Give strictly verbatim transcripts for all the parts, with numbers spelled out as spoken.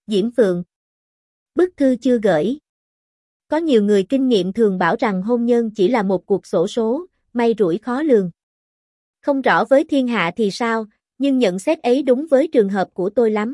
Diễm Phượng. Bức thư chưa gửi. Có nhiều người kinh nghiệm thường bảo rằng hôn nhân chỉ là một cuộc xổ số, may rủi khó lường. Không rõ với thiên hạ thì sao, nhưng nhận xét ấy đúng với trường hợp của tôi lắm.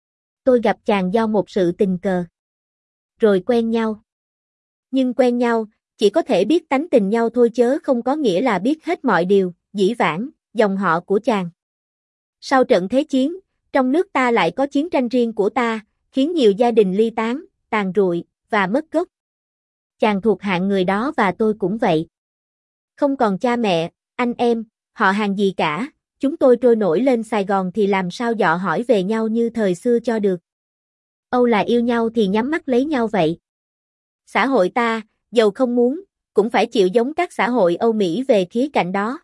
Tôi gặp chàng do một sự tình cờ. Rồi quen nhau. Nhưng quen nhau, chỉ có thể biết tánh tình nhau thôi chớ không có nghĩa là biết hết mọi điều, dĩ vãng, dòng họ của chàng. Sau trận thế chiến, trong nước ta lại có chiến tranh riêng của ta, khiến nhiều gia đình ly tán, tàn rụi, và mất gốc. Chàng thuộc hạng người đó và tôi cũng vậy. Không còn cha mẹ, anh em, họ hàng gì cả, chúng tôi trôi nổi lên Sài Gòn thì làm sao dọ hỏi về nhau như thời xưa cho được. Âu là yêu nhau thì nhắm mắt lấy nhau vậy. Xã hội ta, dầu không muốn, cũng phải chịu giống các xã hội Âu Mỹ về khía cạnh đó.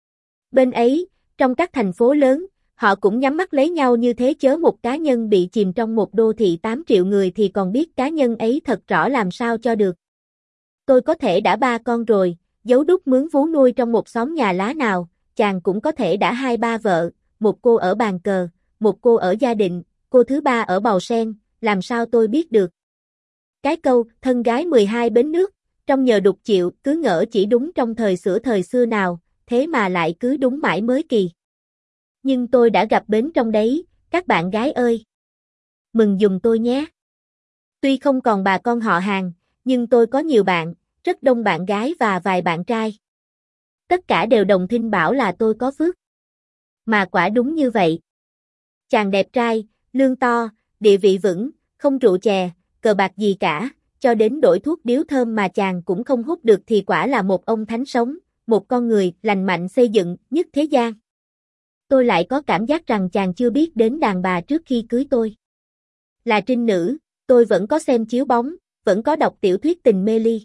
Bên ấy, trong các thành phố lớn, họ cũng nhắm mắt lấy nhau như thế chớ một cá nhân bị chìm trong một đô thị tám triệu người thì còn biết cá nhân ấy thật rõ làm sao cho được. Tôi có thể đã ba con rồi, giấu đúc mướn vú nuôi trong một xóm nhà lá nào, chàng cũng có thể đã hai ba vợ, một cô ở Bàn Cờ, một cô ở Gia Định, cô thứ ba ở Bào Sen, làm sao tôi biết được. Cái câu, thân gái mười hai bến nước, trong nhờ đục chịu, cứ ngỡ chỉ đúng trong thời xửa thời xưa nào, thế mà lại cứ đúng mãi mới kỳ. Nhưng tôi đã gặp bến trong đấy, các bạn gái ơi. Mừng giùm tôi nhé. Tuy không còn bà con họ hàng, nhưng tôi có nhiều bạn, rất đông bạn gái và vài bạn trai. Tất cả đều đồng thinh bảo là tôi có phước. Mà quả đúng như vậy. Chàng đẹp trai, lương to, địa vị vững, không rượu chè, cờ bạc gì cả, cho đến đổi thuốc điếu thơm mà chàng cũng không hút được thì quả là một ông thánh sống, một con người lành mạnh xây dựng nhất thế gian. Tôi lại có cảm giác rằng chàng chưa biết đến đàn bà trước khi cưới tôi. Là trinh nữ, tôi vẫn có xem chiếu bóng, vẫn có đọc tiểu thuyết tình mê ly.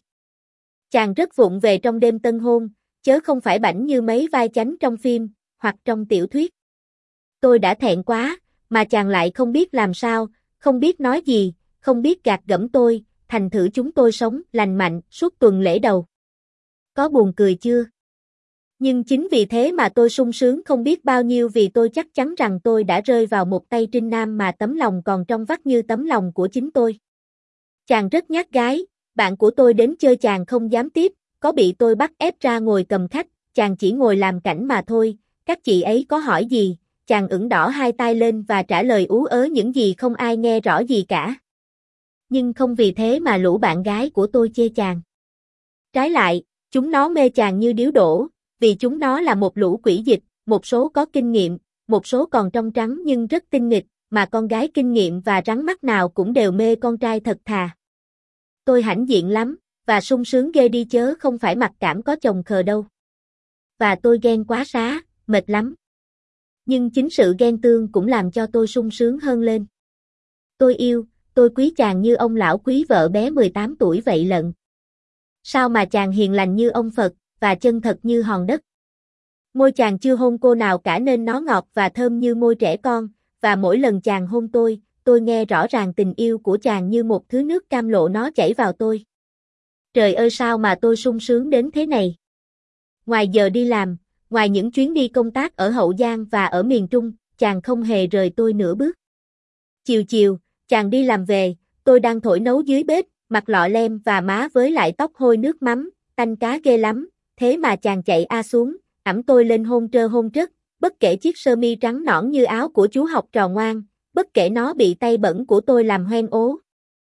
Chàng rất vụng về trong đêm tân hôn, chớ không phải bảnh như mấy vai chánh trong phim, hoặc trong tiểu thuyết. Tôi đã thẹn quá, mà chàng lại không biết làm sao, không biết nói gì, không biết gạt gẫm tôi, thành thử chúng tôi sống lành mạnh suốt tuần lễ đầu. Có buồn cười chưa? Nhưng chính vì thế mà tôi sung sướng không biết bao nhiêu vì tôi chắc chắn rằng tôi đã rơi vào một tay trinh nam mà tấm lòng còn trong vắt như tấm lòng của chính tôi. Chàng rất nhát gái, bạn của tôi đến chơi chàng không dám tiếp, có bị tôi bắt ép ra ngồi cầm khách, chàng chỉ ngồi làm cảnh mà thôi, các chị ấy có hỏi gì, chàng ửng đỏ hai tay lên và trả lời ú ớ những gì không ai nghe rõ gì cả. Nhưng không vì thế mà lũ bạn gái của tôi chê chàng. Trái lại, chúng nó mê chàng như điếu đổ, vì chúng nó là một lũ quỷ dịch, một số có kinh nghiệm, một số còn trong trắng nhưng rất tinh nghịch, mà con gái kinh nghiệm và rắn mắt nào cũng đều mê con trai thật thà. Tôi hãnh diện lắm, và sung sướng ghê đi chớ không phải mặc cảm có chồng khờ đâu. Và tôi ghen quá xá, mệt lắm. Nhưng chính sự ghen tương cũng làm cho tôi sung sướng hơn lên. Tôi yêu, tôi quý chàng như ông lão quý vợ bé mười tám tuổi vậy lận. Sao mà chàng hiền lành như ông Phật, và chân thật như hòn đất. Môi chàng chưa hôn cô nào cả nên nó ngọt và thơm như môi trẻ con, và mỗi lần chàng hôn tôi, tôi nghe rõ ràng tình yêu của chàng như một thứ nước cam lộ nó chảy vào tôi. Trời ơi sao mà tôi sung sướng đến thế này. Ngoài giờ đi làm, ngoài những chuyến đi công tác ở Hậu Giang và ở miền Trung, chàng không hề rời tôi nửa bước. Chiều chiều, chàng đi làm về, tôi đang thổi nấu dưới bếp, mặt lọ lem và má với lại tóc hôi nước mắm, tanh cá ghê lắm, thế mà chàng chạy a xuống, ẵm tôi lên hôn trơ hôn trất, bất kể chiếc sơ mi trắng nõn như áo của chú học trò ngoan, bất kể nó bị tay bẩn của tôi làm hoen ố.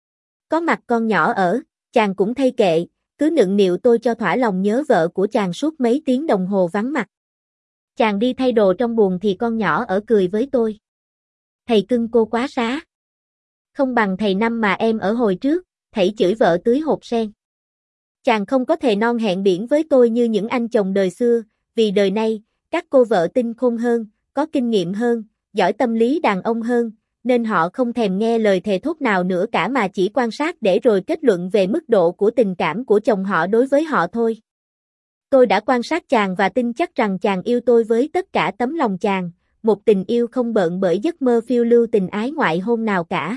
Có mặt con nhỏ ở, chàng cũng thay kệ, cứ nựng nịu tôi cho thỏa lòng nhớ vợ của chàng suốt mấy tiếng đồng hồ vắng mặt. Chàng đi thay đồ trong buồng thì con nhỏ ở cười với tôi. Thầy cưng cô quá xá. Không bằng thầy năm mà em ở hồi trước, thảy chửi vợ tưới hột sen. Chàng không có thề non hẹn biển với tôi như những anh chồng đời xưa, vì đời nay, các cô vợ tinh khôn hơn, có kinh nghiệm hơn, giỏi tâm lý đàn ông hơn, nên họ không thèm nghe lời thề thốt nào nữa cả mà chỉ quan sát để rồi kết luận về mức độ của tình cảm của chồng họ đối với họ thôi. Tôi đã quan sát chàng và tin chắc rằng chàng yêu tôi với tất cả tấm lòng chàng, một tình yêu không bợn bởi giấc mơ phiêu lưu tình ái ngoại hôn nào cả.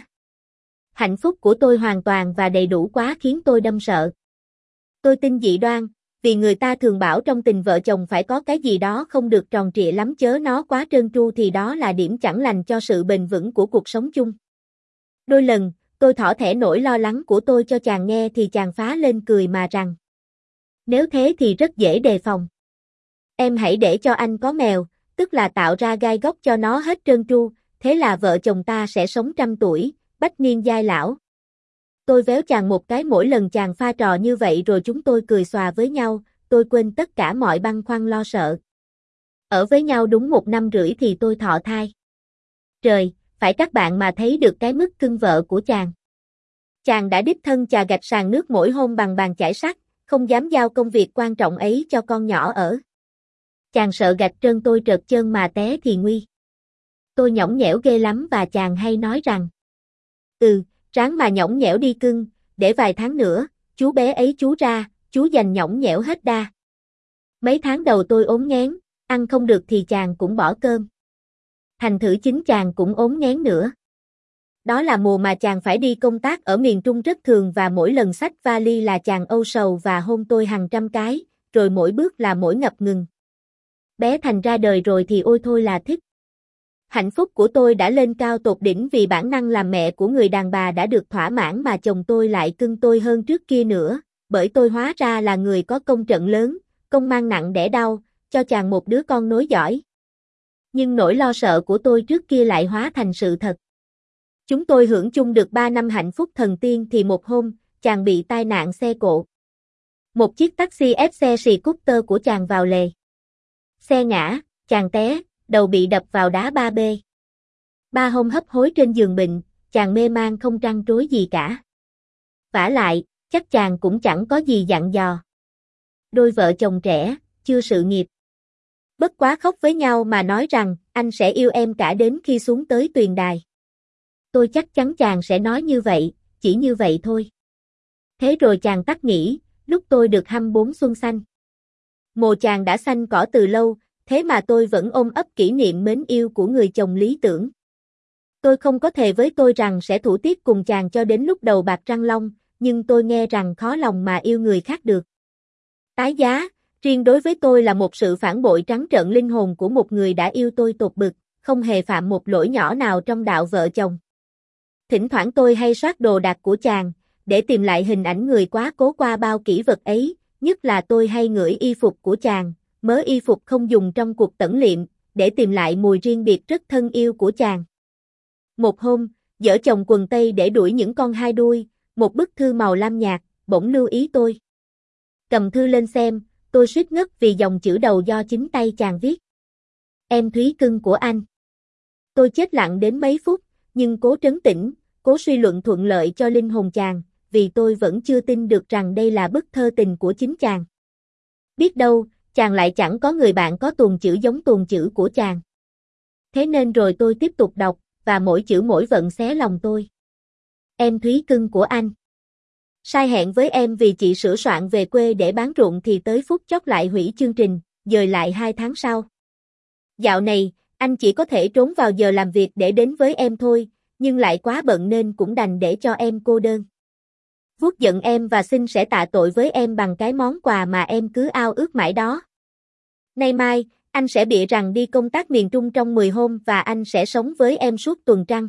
Hạnh phúc của tôi hoàn toàn và đầy đủ quá khiến tôi đâm sợ. Tôi tin dị đoan, vì người ta thường bảo trong tình vợ chồng phải có cái gì đó không được tròn trịa lắm chớ nó quá trơn tru thì đó là điểm chẳng lành cho sự bền vững của cuộc sống chung. Đôi lần, tôi thỏ thẻ nỗi lo lắng của tôi cho chàng nghe thì chàng phá lên cười mà rằng. Nếu thế thì rất dễ đề phòng. Em hãy để cho anh có mèo, tức là tạo ra gai góc cho nó hết trơn tru, thế là vợ chồng ta sẽ sống trăm tuổi, bách niên giai lão. Tôi véo chàng một cái mỗi lần chàng pha trò như vậy rồi chúng tôi cười xòa với nhau, tôi quên tất cả mọi băn khoăn lo sợ. Ở với nhau đúng một năm rưỡi thì tôi thọ thai. Trời, phải các bạn mà thấy được cái mức cưng vợ của chàng. Chàng đã đích thân chà gạch sàn nước mỗi hôm bằng bàn chải sắt, không dám giao công việc quan trọng ấy cho con nhỏ ở. Chàng sợ gạch trơn tôi trượt chân mà té thì nguy. Tôi nhõng nhẽo ghê lắm và chàng hay nói rằng. Ừ, ráng mà nhõng nhẽo đi cưng, để vài tháng nữa, chú bé ấy chú ra, chú dành nhõng nhẽo hết đa. Mấy tháng đầu tôi ốm nghén, ăn không được thì chàng cũng bỏ cơm. Thành thử chính chàng cũng ốm nghén nữa. Đó là mùa mà chàng phải đi công tác ở miền Trung rất thường và mỗi lần xách vali là chàng âu sầu và hôn tôi hàng trăm cái, rồi mỗi bước là mỗi ngập ngừng. Bé Thành ra đời rồi thì ôi thôi là thích. Hạnh phúc của tôi đã lên cao tột đỉnh vì bản năng làm mẹ của người đàn bà đã được thỏa mãn mà chồng tôi lại cưng tôi hơn trước kia nữa, bởi tôi hóa ra là người có công trận lớn, công mang nặng đẻ đau, cho chàng một đứa con nối dõi. Nhưng nỗi lo sợ của tôi trước kia lại hóa thành sự thật. Chúng tôi hưởng chung được ba năm hạnh phúc thần tiên thì một hôm, chàng bị tai nạn xe cộ. Một chiếc taxi ép xe scooter của chàng vào lề. Xe ngã, chàng té, đầu bị đập vào đá ba B. Ba hôm hấp hối trên giường bệnh, chàng mê man không trăn trối gì cả. Vả lại, chắc chàng cũng chẳng có gì dặn dò. Đôi vợ chồng trẻ, chưa sự nghiệp. Bất quá khóc với nhau mà nói rằng, anh sẽ yêu em cả đến khi xuống tới tuyền đài. Tôi chắc chắn chàng sẽ nói như vậy, chỉ như vậy thôi. Thế rồi chàng tắt nghỉ, lúc tôi được hăm bốn xuân xanh. Mồ chàng đã xanh cỏ từ lâu, thế mà tôi vẫn ôm ấp kỷ niệm mến yêu của người chồng lý tưởng. Tôi không có thề với tôi rằng sẽ thủ tiết cùng chàng cho đến lúc đầu bạc răng long, nhưng tôi nghe rằng khó lòng mà yêu người khác được. Tái giá, riêng đối với tôi là một sự phản bội trắng trợn linh hồn của một người đã yêu tôi tột bực, không hề phạm một lỗi nhỏ nào trong đạo vợ chồng. Thỉnh thoảng tôi hay soát đồ đạc của chàng, để tìm lại hình ảnh người quá cố qua bao kỷ vật ấy, nhất là tôi hay ngửi y phục của chàng, mớ y phục không dùng trong cuộc tẩn liệm, để tìm lại mùi riêng biệt rất thân yêu của chàng. Một hôm, dở chồng quần tây để đuổi những con hai đuôi, một bức thư màu lam nhạt, bỗng lưu ý tôi. Cầm thư lên xem, tôi suýt ngất vì dòng chữ đầu do chính tay chàng viết. Em Thúy cưng của anh. Tôi chết lặng đến mấy phút, nhưng cố trấn tĩnh, cố suy luận thuận lợi cho linh hồn chàng, vì tôi vẫn chưa tin được rằng đây là bức thơ tình của chính chàng. Biết đâu, chàng lại chẳng có người bạn có tuồng chữ giống tuồng chữ của chàng. Thế nên rồi tôi tiếp tục đọc, và mỗi chữ mỗi vận xé lòng tôi. Em Thúy cưng của anh. Sai hẹn với em vì chị sửa soạn về quê để bán ruộng thì tới phút chót lại hủy chương trình, dời lại hai tháng sau. Dạo này, anh chỉ có thể trốn vào giờ làm việc để đến với em thôi, nhưng lại quá bận nên cũng đành để cho em cô đơn. Vuốt giận em và xin sẽ tạ tội với em bằng cái món quà mà em cứ ao ước mãi đó. Nay mai, anh sẽ bịa rằng đi công tác miền Trung trong mười hôm và anh sẽ sống với em suốt tuần trăng.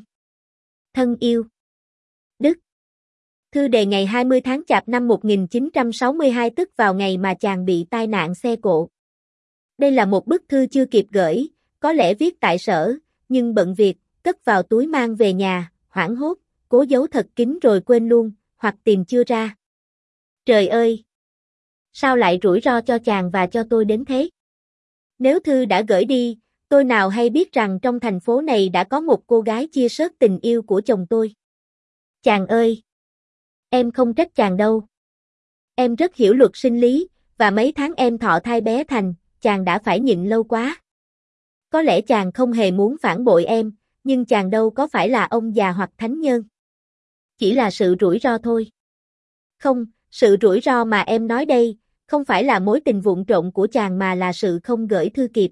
Thân yêu. Đức. Thư đề ngày hai mươi tháng Chạp năm một nghìn chín trăm sáu mươi hai tức vào ngày mà chàng bị tai nạn xe cộ. Đây là một bức thư chưa kịp gửi, có lẽ viết tại sở, nhưng bận việc, cất vào túi mang về nhà, hoảng hốt, cố giấu thật kín rồi quên luôn, hoặc tìm chưa ra. Trời ơi! Sao lại rủi ro cho chàng và cho tôi đến thế? Nếu thư đã gửi đi, tôi nào hay biết rằng trong thành phố này đã có một cô gái chia sớt tình yêu của chồng tôi. Chàng ơi! Em không trách chàng đâu. Em rất hiểu luật sinh lý, và mấy tháng em thọ thai bé Thành, chàng đã phải nhịn lâu quá. Có lẽ chàng không hề muốn phản bội em, nhưng chàng đâu có phải là ông già hoặc thánh nhân. Chỉ là sự rủi ro thôi. Không, sự rủi ro mà em nói đây, không phải là mối tình vụn trộn của chàng mà là sự không gửi thư kịp.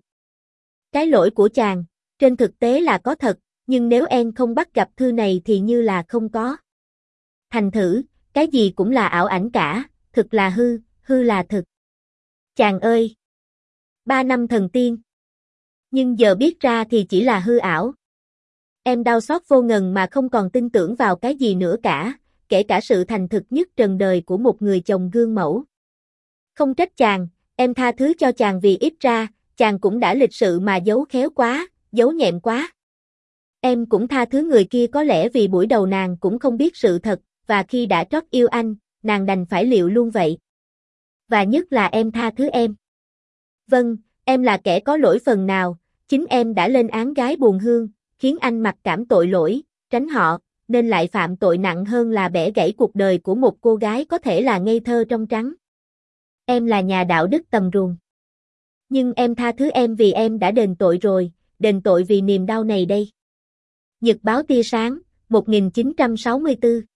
Cái lỗi của chàng, trên thực tế là có thật, nhưng nếu em không bắt gặp thư này thì như là không có. Thành thử, cái gì cũng là ảo ảnh cả, thực là hư, hư là thực. Chàng ơi! Ba năm thần tiên. Nhưng giờ biết ra thì chỉ là hư ảo. Em đau xót vô ngần mà không còn tin tưởng vào cái gì nữa cả, kể cả sự thành thực nhất trần đời của một người chồng gương mẫu. Không trách chàng, em tha thứ cho chàng vì ít ra, chàng cũng đã lịch sự mà giấu khéo quá, giấu nhẹm quá. Em cũng tha thứ người kia có lẽ vì buổi đầu nàng cũng không biết sự thật, và khi đã trót yêu anh, nàng đành phải liệu luôn vậy. Và nhất là em tha thứ em. Vâng, em là kẻ có lỗi phần nào, chính em đã lên án gái buồn hương, khiến anh mặc cảm tội lỗi, tránh họ, nên lại phạm tội nặng hơn là bẻ gãy cuộc đời của một cô gái có thể là ngây thơ trong trắng. Em là nhà đạo đức tầm ruồng. Nhưng em tha thứ em vì em đã đền tội rồi, đền tội vì niềm đau này đây. Nhật báo tia sáng, một nghìn chín trăm sáu mươi tư